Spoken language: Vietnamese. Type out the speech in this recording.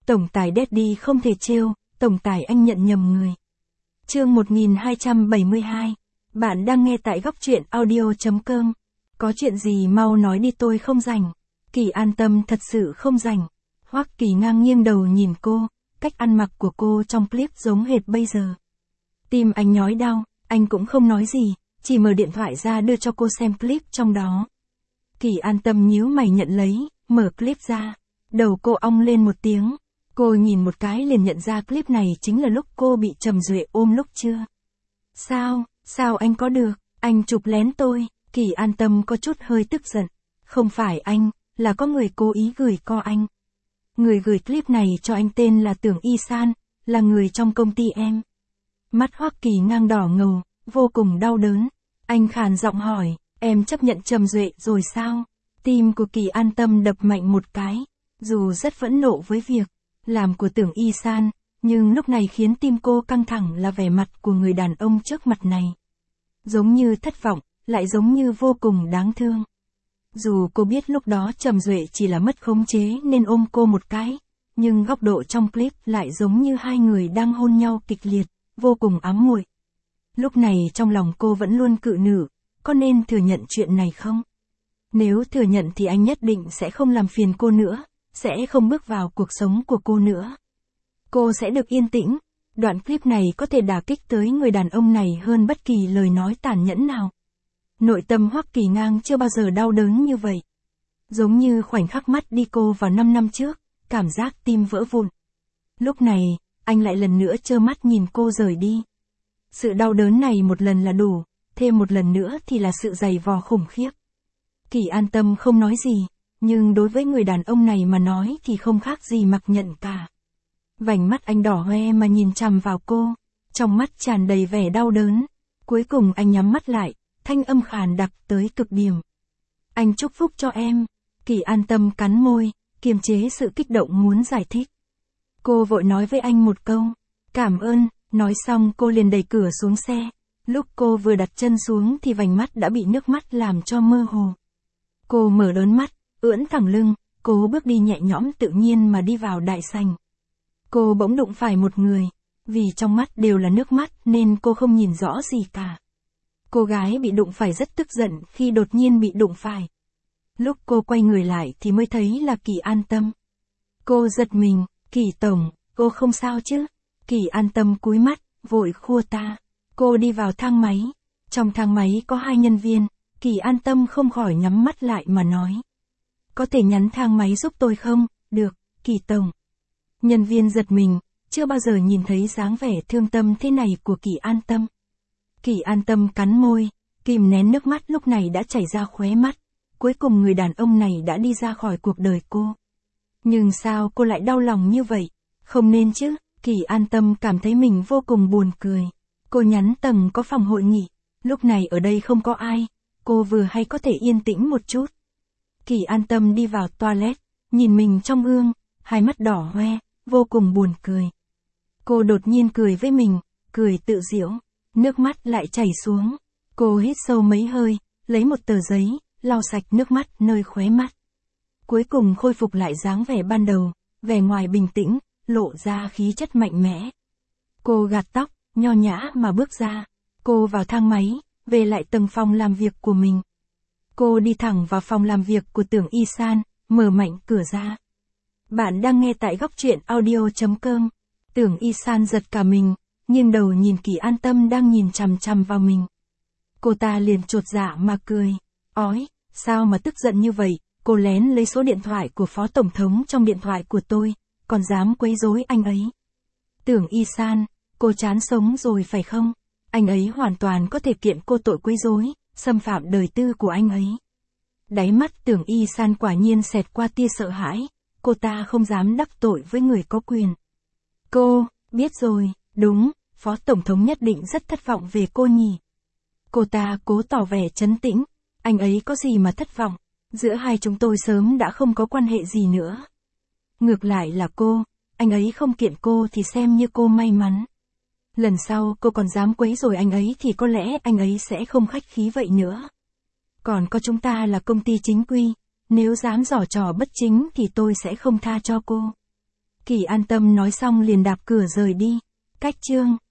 Tổng tài Daddy không thể trêu, tổng tài anh nhận nhầm người. Chương 1272. Bạn đang nghe tại góc truyện audio.com. Có chuyện gì mau nói đi, tôi không rảnh. Kỳ An Tâm thật sự không rảnh. Hoắc Kỳ ngang nghiêng đầu nhìn cô, cách ăn mặc của cô trong clip giống hệt bây giờ. Tim anh nhói đau, anh cũng không nói gì, chỉ mở điện thoại ra đưa cho cô xem clip trong đó. Kỳ An Tâm nhíu mày nhận lấy, mở clip ra. Đầu cô ong lên một tiếng. Cô nhìn một cái liền nhận ra clip này chính là lúc cô bị Trầm Duệ ôm lúc trưa. Sao anh có được, anh chụp lén tôi. Kỳ An Tâm có chút hơi tức giận. Không phải anh, là có người cố ý gửi co anh. Người gửi clip này cho anh tên là Tưởng Y San, là người trong công ty em. Mắt Hoắc Kỳ ngang đỏ ngầu, vô cùng đau đớn. Anh khàn giọng hỏi, em chấp nhận Trầm Duệ rồi sao? Tim của Kỳ An Tâm đập mạnh một cái, dù rất phẫn nộ với việc làm của Tưởng Y San, nhưng lúc này khiến tim cô căng thẳng là vẻ mặt của người đàn ông trước mặt này. Giống như thất vọng, lại giống như vô cùng đáng thương. Dù cô biết lúc đó Trầm Duệ chỉ là mất khống chế nên ôm cô một cái, nhưng góc độ trong clip lại giống như hai người đang hôn nhau kịch liệt, vô cùng ám muội. Lúc này trong lòng cô vẫn luôn cự nữ, có nên thừa nhận chuyện này không? Nếu thừa nhận thì anh nhất định sẽ không làm phiền cô nữa, sẽ không bước vào cuộc sống của cô nữa. Cô sẽ được yên tĩnh. Đoạn clip này có thể đả kích tới người đàn ông này hơn bất kỳ lời nói tàn nhẫn nào. Nội tâm Hoắc Kỳ ngang chưa bao giờ đau đớn như vậy. Giống như khoảnh khắc mất đi cô vào 5 năm trước, cảm giác tim vỡ vụn. Lúc này, anh lại lần nữa trơ mắt nhìn cô rời đi. Sự đau đớn này một lần là đủ, thêm một lần nữa thì là sự dày vò khủng khiếp. Kỳ An Tâm không nói gì, nhưng đối với người đàn ông này mà nói thì không khác gì mặc nhận cả. Vành mắt anh đỏ hoe mà nhìn chằm vào cô, trong mắt tràn đầy vẻ đau đớn. Cuối cùng anh nhắm mắt lại, thanh âm khàn đặc tới cực điểm. Anh chúc phúc cho em. Kỳ An Tâm cắn môi, kiềm chế sự kích động muốn giải thích. Cô vội nói với anh một câu, cảm ơn, nói xong cô liền đẩy cửa xuống xe. Lúc cô vừa đặt chân xuống thì vành mắt đã bị nước mắt làm cho mơ hồ. Cô mở lớn mắt, ưỡn thẳng lưng, cố bước đi nhẹ nhõm tự nhiên mà đi vào đại sảnh. Cô bỗng đụng phải một người, vì trong mắt đều là nước mắt nên cô không nhìn rõ gì cả. Cô gái bị đụng phải rất tức giận khi đột nhiên bị đụng phải. Lúc cô quay người lại thì mới thấy là Kỳ An Tâm. Cô giật mình, Kỳ tổng, cô không sao chứ? Kỳ An Tâm cúi mắt, vội khua ta. Cô đi vào thang máy. Trong thang máy có 2 nhân viên, Kỳ An Tâm không khỏi nhắm mắt lại mà nói. Có thể nhắn thang máy giúp tôi không? Được, Kỳ tổng. Nhân viên giật mình, chưa bao giờ nhìn thấy dáng vẻ thương tâm thế này của Kỳ An Tâm. Kỳ An Tâm cắn môi, kìm nén nước mắt lúc này đã chảy ra khóe mắt. Cuối cùng người đàn ông này đã đi ra khỏi cuộc đời cô. Nhưng sao cô lại đau lòng như vậy? Không nên chứ, Kỳ An Tâm cảm thấy mình vô cùng buồn cười. Cô nhắn tầng có phòng hội nghị. Lúc này ở đây không có ai, cô vừa hay có thể yên tĩnh một chút. Kỳ An Tâm đi vào toilet, nhìn mình trong gương, hai mắt đỏ hoe, vô cùng buồn cười. Cô đột nhiên cười với mình, cười tự giễu, nước mắt lại chảy xuống. Cô hít sâu mấy hơi, lấy một tờ giấy, lau sạch nước mắt nơi khóe mắt. Cuối cùng khôi phục lại dáng vẻ ban đầu, vẻ ngoài bình tĩnh, lộ ra khí chất mạnh mẽ. Cô gạt tóc, nho nhã mà bước ra. Cô vào thang máy, về lại tầng phòng làm việc của mình. Cô đi thẳng vào phòng làm việc của Tưởng Y San, mở mạnh cửa ra. Bạn đang nghe tại góc truyện audio.com. Tưởng Y San giật cả mình, nghiêng đầu nhìn Kỳ An Tâm đang nhìn chằm chằm vào mình. Cô ta liền chột dạ mà cười. Ói, sao mà tức giận như vậy? Cô lén lấy số điện thoại của Phó Tổng thống trong điện thoại của tôi, còn dám quấy rối anh ấy. Tưởng Y San, cô chán sống rồi phải không? Anh ấy hoàn toàn có thể kiện cô tội quấy rối, xâm phạm đời tư của anh ấy. Đáy mắt Tưởng Y San quả nhiên xẹt qua tia sợ hãi. Cô ta không dám đắc tội với người có quyền. Cô, biết rồi, đúng, Phó Tổng thống nhất định rất thất vọng về cô nhỉ. Cô ta cố tỏ vẻ trấn tĩnh, anh ấy có gì mà thất vọng, giữa hai chúng tôi sớm đã không có quan hệ gì nữa. Ngược lại là cô, anh ấy không kiện cô thì xem như cô may mắn. Lần sau cô còn dám quấy rối anh ấy thì có lẽ anh ấy sẽ không khách khí vậy nữa. Còn có chúng ta là công ty chính quy, nếu dám giở trò bất chính thì tôi sẽ không tha cho cô. Kỳ an tâm nói xong liền đạp cửa rời đi. Cách chương